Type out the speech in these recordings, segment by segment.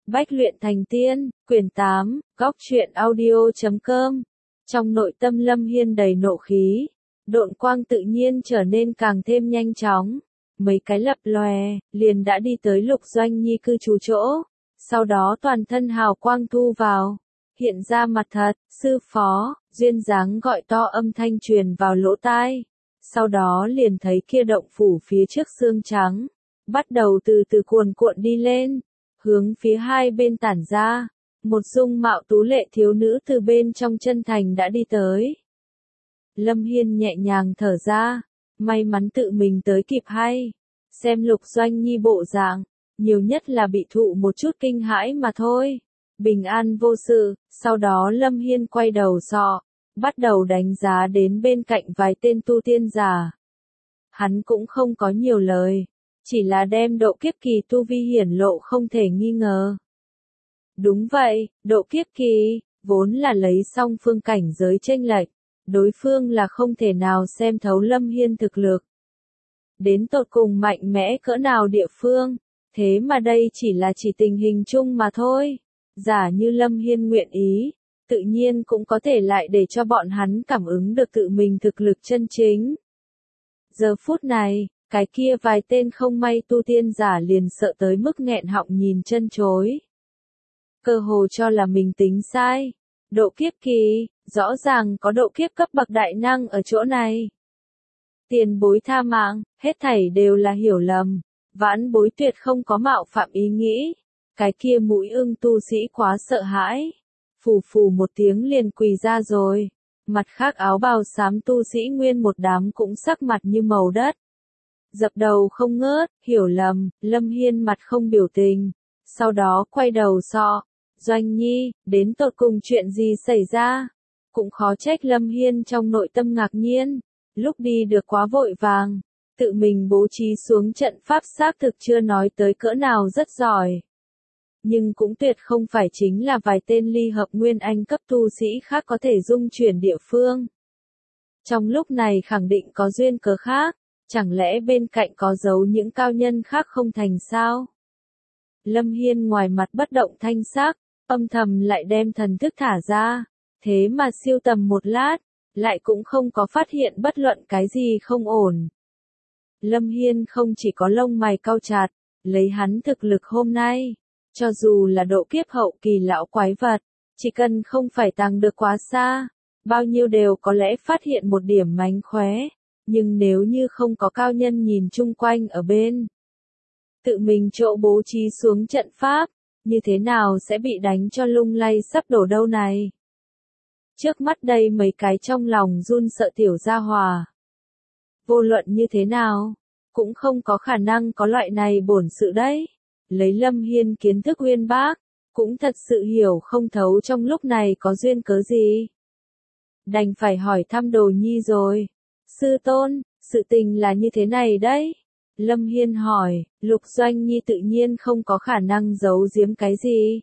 Bách luyện thành tiên, quyển 8, góc truyện audio.com. Trong nội tâm Lâm Hiên đầy nộ khí, độn quang tự nhiên trở nên càng thêm nhanh chóng. Mấy cái lập lòe, liền đã đi tới Lục Doanh Nhi cư trú chỗ. Sau đó toàn thân hào quang thu vào, hiện ra mặt thật, sư phó, duyên dáng gọi to âm thanh truyền vào lỗ tai. Sau đó liền thấy kia động phủ phía trước xương trắng, bắt đầu từ từ cuồn cuộn đi lên, hướng phía hai bên tản ra. Một dung mạo tú lệ thiếu nữ từ bên trong chân thành đã đi tới. Lâm Hiên nhẹ nhàng thở ra, may mắn tự mình tới kịp hay. Xem Lục Doanh Nhi bộ dạng, nhiều nhất là bị thụ một chút kinh hãi mà thôi. Bình an vô sự, sau đó Lâm Hiên quay đầu sọ, bắt đầu đánh giá đến bên cạnh vài tên tu tiên giả. Hắn cũng không có nhiều lời, chỉ là đem độ kiếp kỳ tu vi hiển lộ không thể nghi ngờ. Đúng vậy, độ kiếp kỳ, vốn là lấy song phương cảnh giới chênh lệch, đối phương là không thể nào xem thấu Lâm Hiên thực lực. Đến tột cùng mạnh mẽ cỡ nào địa phương, thế mà đây chỉ tình hình chung mà thôi. Giả như Lâm Hiên nguyện ý, tự nhiên cũng có thể lại để cho bọn hắn cảm ứng được tự mình thực lực chân chính. Giờ phút này, cái kia vài tên không may tu tiên giả liền sợ tới mức nghẹn họng nhìn chân chối. Cơ hồ cho là mình tính sai. Độ kiếp kỳ, rõ ràng có độ kiếp cấp bậc đại năng ở chỗ này. Tiền bối tha mạng, hết thảy đều là hiểu lầm. Vãn bối tuyệt không có mạo phạm ý nghĩ. Cái kia mũi ưng tu sĩ quá sợ hãi. Phù phù một tiếng liền quỳ ra rồi. Mặt khác áo bào xám tu sĩ nguyên một đám cũng sắc mặt như màu đất. Dập đầu không ngớt, hiểu lầm, Lâm Hiên mặt không biểu tình. Sau đó quay đầu sọ. Doanh Nhi, đến tột cùng chuyện gì xảy ra? Cũng khó trách Lâm Hiên trong nội tâm ngạc nhiên. Lúc đi được quá vội vàng. Tự mình bố trí xuống trận pháp xác thực chưa nói tới cỡ nào rất giỏi. Nhưng cũng tuyệt không phải chính là vài tên ly hợp nguyên anh cấp tu sĩ khác có thể dung chuyển địa phương. Trong lúc này khẳng định có duyên cớ khác, chẳng lẽ bên cạnh có giấu những cao nhân khác không thành sao? Lâm Hiên ngoài mặt bất động thanh sắc, âm thầm lại đem thần thức thả ra, thế mà siêu tầm một lát, lại cũng không có phát hiện bất luận cái gì không ổn. Lâm Hiên không chỉ có lông mày cau chặt, lấy hắn thực lực hôm nay, cho dù là độ kiếp hậu kỳ lão quái vật, chỉ cần không phải tàng được quá xa, bao nhiêu đều có lẽ phát hiện một điểm mánh khóe, nhưng nếu như không có cao nhân nhìn chung quanh ở bên, tự mình chỗ bố trí xuống trận pháp, như thế nào sẽ bị đánh cho lung lay sắp đổ đâu này. Trước mắt đây mấy cái trong lòng run sợ tiểu gia hòa. Vô luận như thế nào, cũng không có khả năng có loại này bổn sự đấy. Lấy Lâm Hiên kiến thức uyên bác, cũng thật sự hiểu không thấu trong lúc này có duyên cớ gì. Đành phải hỏi thăm Đồ Nhi rồi. Sư tôn, sự tình là như thế này đấy. Lâm Hiên hỏi, Lục Doanh Nhi tự nhiên không có khả năng giấu giếm cái gì.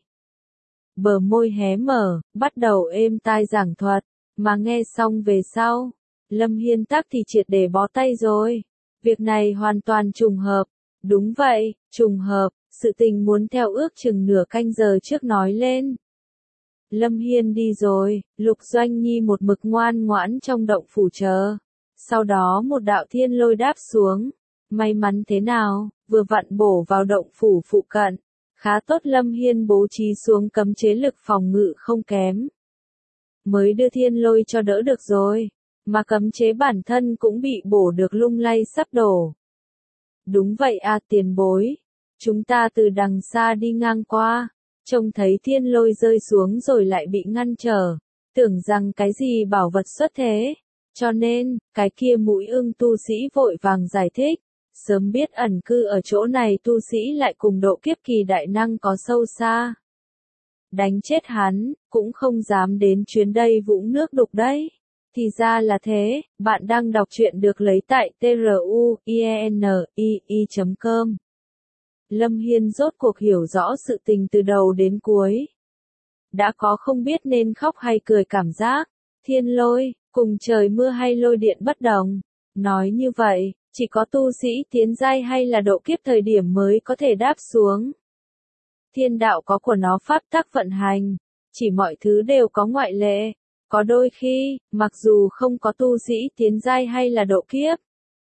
Bờ môi hé mở, bắt đầu êm tai giảng thuật, mà nghe xong về sau. Lâm Hiên tắc thì triệt để bó tay rồi. Việc này hoàn toàn trùng hợp. Đúng vậy, trùng hợp, sự tình muốn theo ước chừng nửa canh giờ trước nói lên. Lâm Hiên đi rồi, Lục Doanh Nhi một mực ngoan ngoãn trong động phủ chờ. Sau đó một đạo thiên lôi đáp xuống. May mắn thế nào, vừa vặn bổ vào động phủ phụ cận. Khá tốt Lâm Hiên bố trí xuống cấm chế lực phòng ngự không kém. Mới đưa thiên lôi cho đỡ được rồi. Mà cấm chế bản thân cũng bị bổ được lung lay sắp đổ. Đúng vậy à tiền bối. Chúng ta từ đằng xa đi ngang qua. Trông thấy thiên lôi rơi xuống rồi lại bị ngăn trở. Tưởng rằng cái gì bảo vật xuất thế. Cho nên, cái kia mũi ưng tu sĩ vội vàng giải thích. Sớm biết ẩn cư ở chỗ này tu sĩ lại cùng độ kiếp kỳ đại năng có sâu xa. Đánh chết hắn, cũng không dám đến chuyến đây vũng nước đục đấy. Thì ra là thế, bạn đang đọc truyện được lấy tại truyenii.com. Lâm Hiên rốt cuộc hiểu rõ sự tình từ đầu đến cuối. Đã có không biết nên khóc hay cười cảm giác. Thiên lôi, cùng trời mưa hay lôi điện bất đồng. Nói như vậy, chỉ có tu sĩ tiến giai hay là độ kiếp thời điểm mới có thể đáp xuống. Thiên đạo có của nó pháp tắc vận hành, chỉ mọi thứ đều có ngoại lệ. Có đôi khi, mặc dù không có tu sĩ tiến giai hay là độ kiếp,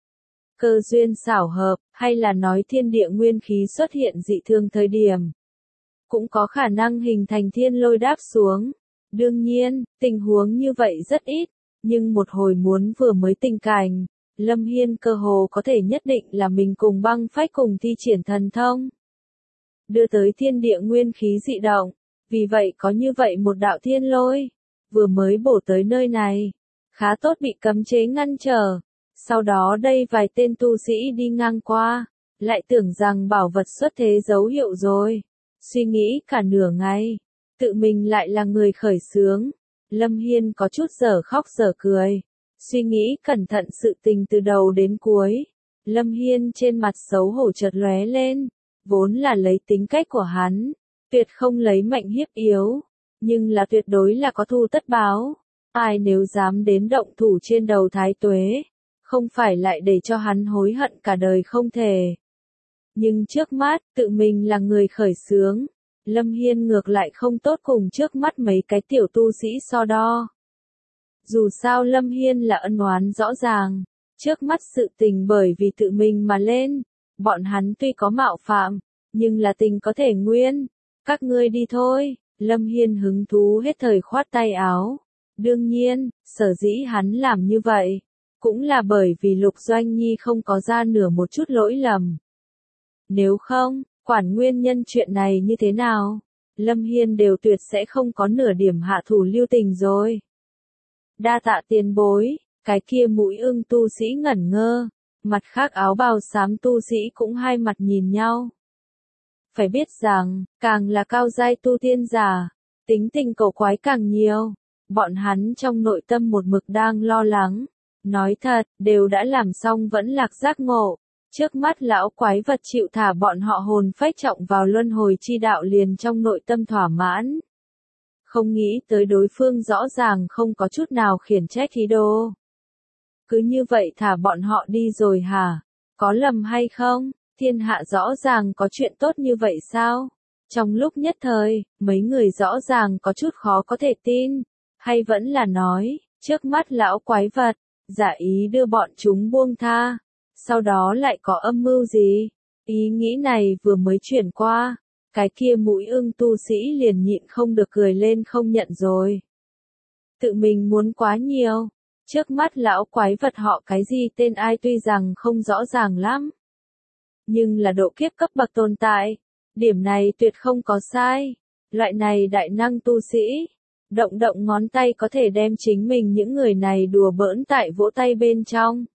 cơ duyên xảo hợp, hay là nói thiên địa nguyên khí xuất hiện dị thường thời điểm, cũng có khả năng hình thành thiên lôi đáp xuống. Đương nhiên, tình huống như vậy rất ít, nhưng một hồi muốn vừa mới tình cảnh, Lâm Hiên cơ hồ có thể nhất định là mình cùng Băng Phách cùng thi triển thần thông, đưa tới thiên địa nguyên khí dị động. Vì vậy có như vậy một đạo thiên lôi, vừa mới bổ tới nơi này, khá tốt bị cấm chế ngăn trở. Sau đó đây vài tên tu sĩ đi ngang qua, lại tưởng rằng bảo vật xuất thế dấu hiệu rồi. Suy nghĩ cả nửa ngày, tự mình lại là người khởi xướng. Lâm Hiên có chút dở khóc dở cười, suy nghĩ cẩn thận sự tình từ đầu đến cuối. Lâm Hiên trên mặt xấu hổ chợt lóe lên, vốn là lấy tính cách của hắn, tuyệt không lấy mạnh hiếp yếu, nhưng là tuyệt đối là có thù tất báo. Ai nếu dám đến động thủ trên đầu Thái Tuế, không phải lại để cho hắn hối hận cả đời không thể. Nhưng trước mắt, tự mình là người khởi xướng, Lâm Hiên ngược lại không tốt cùng trước mắt mấy cái tiểu tu sĩ so đo. Dù sao Lâm Hiên là ân oán rõ ràng, trước mắt sự tình bởi vì tự mình mà lên, bọn hắn tuy có mạo phạm, nhưng là tình có thể nguyên. Các ngươi đi thôi. Lâm Hiên hứng thú hết thời khoát tay áo. Đương nhiên, sở dĩ hắn làm như vậy, cũng là bởi vì Lục Doanh Nhi không có ra nửa một chút lỗi lầm. Nếu không, quản nguyên nhân chuyện này như thế nào, Lâm Hiên đều tuyệt sẽ không có nửa điểm hạ thủ lưu tình rồi. Đa tạ tiền bối, cái kia mũi ưng tu sĩ ngẩn ngơ, mặt khác áo bào xám tu sĩ cũng hai mặt nhìn nhau. Phải biết rằng, càng là cao giai tu tiên giả, tính tình cầu quái càng nhiều. Bọn hắn trong nội tâm một mực đang lo lắng. Nói thật, đều đã làm xong vẫn lạc giác ngộ. Trước mắt lão quái vật chịu thả bọn họ hồn phách trọng vào luân hồi chi đạo liền trong nội tâm thỏa mãn. Không nghĩ tới đối phương rõ ràng không có chút nào khiển trách ý đồ. Cứ như vậy thả bọn họ đi rồi hả? Có lầm hay không? Thiên hạ rõ ràng có chuyện tốt như vậy sao? Trong lúc nhất thời, mấy người rõ ràng có chút khó có thể tin. Hay vẫn là nói, trước mắt lão quái vật, giả ý đưa bọn chúng buông tha. Sau đó lại có âm mưu gì? Ý nghĩ này vừa mới chuyển qua, cái kia mũi ưng tu sĩ liền nhịn không được cười lên không nhận rồi. Tự mình muốn quá nhiều. Trước mắt lão quái vật họ cái gì tên ai tuy rằng không rõ ràng lắm. Nhưng là độ kiếp cấp bậc tồn tại. Điểm này tuyệt không có sai. Loại này đại năng tu sĩ. Động động ngón tay có thể đem chính mình những người này đùa bỡn tại vỗ tay bên trong.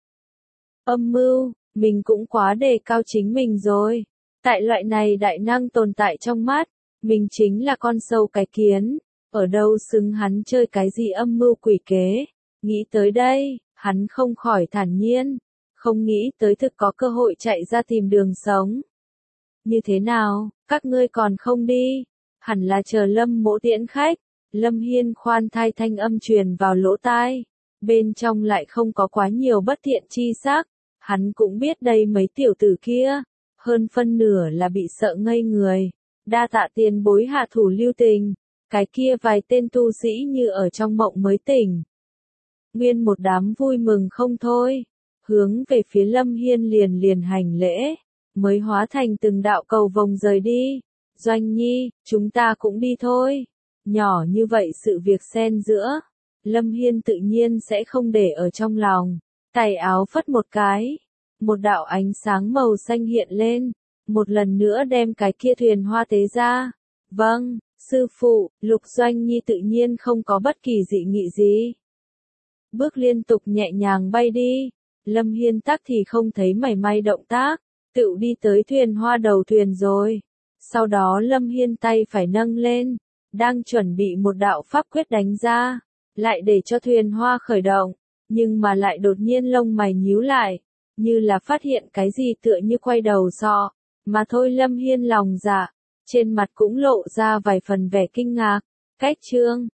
Âm mưu, mình cũng quá đề cao chính mình rồi. Tại loại này đại năng tồn tại trong mắt, mình chính là con sâu cái kiến. Ở đâu xứng hắn chơi cái gì âm mưu quỷ kế. Nghĩ tới đây, hắn không khỏi thản nhiên. Không nghĩ tới thực có cơ hội chạy ra tìm đường sống. Như thế nào, các ngươi còn không đi? Hẳn là chờ Lâm Mỗ tiễn khách. Lâm Hiên khoan thai thanh âm truyền vào lỗ tai. Bên trong lại không có quá nhiều bất thiện chi sắc. Hắn cũng biết đây mấy tiểu tử kia. Hơn phân nửa là bị sợ ngây người. Đa tạ tiền bối hạ thủ lưu tình. Cái kia vài tên tu sĩ như ở trong mộng mới tỉnh. Nguyên một đám vui mừng không thôi. Hướng về phía Lâm Hiên liền hành lễ. Mới hóa thành từng đạo cầu vồng rời đi. Doanh Nhi, chúng ta cũng đi thôi. Nhỏ như vậy sự việc xen giữa. Lâm Hiên tự nhiên sẽ không để ở trong lòng. Tay áo phất một cái. Một đạo ánh sáng màu xanh hiện lên. Một lần nữa đem cái kia thuyền hoa tế ra. Vâng, sư phụ, Lục Doanh Nhi tự nhiên không có bất kỳ dị nghị gì. Bước liên tục nhẹ nhàng bay đi. Lâm Hiên tắc thì không thấy mảy may động tác. Tự đi tới thuyền hoa đầu thuyền rồi. Sau đó Lâm Hiên tay phải nâng lên. Đang chuẩn bị một đạo pháp quyết đánh ra. Lại để cho thuyền hoa khởi động. Nhưng mà lại đột nhiên lông mày nhíu lại. Như là phát hiện cái gì tựa như quay đầu sọ. Mà thôi Lâm Hiên lòng dạ. Trên mặt cũng lộ ra vài phần vẻ kinh ngạc. Cách chương